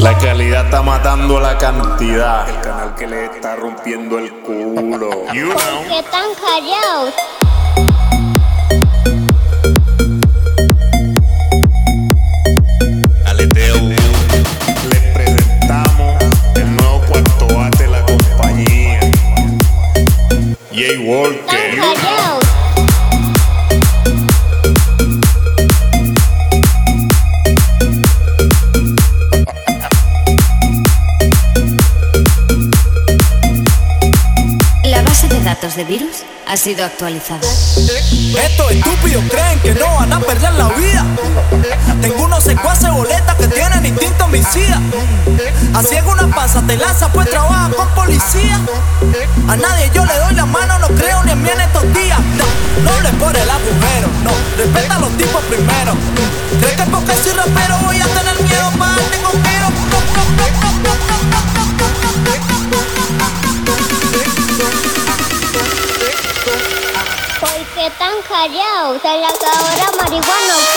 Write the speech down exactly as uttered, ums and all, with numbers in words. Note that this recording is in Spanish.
La calidad está matando a la cantidad. El canal que le está rompiendo el culo. You know. ¿Por qué tan callados? Aleteo. Les presentamos el nuevo cuarto bate de la compañía. Jay Walker. Tan callados. La base de datos de virus ha sido actualizada. Estos estúpidos creen que no van a perder la vida. Tengo unos secuaces boletas que tienen instinto homicida. Así es una pasa, te lanza, pues trabaja con policía. A nadie yo le doy la mano, no creo ni en mí en estos días. No, no le por el agujero, no, respeta a los tipos primero. ¿Crees que porque soy rapero voy a tener miedo para darte coquero? ¿Por qué tan callados? Se le acabó la marihuana.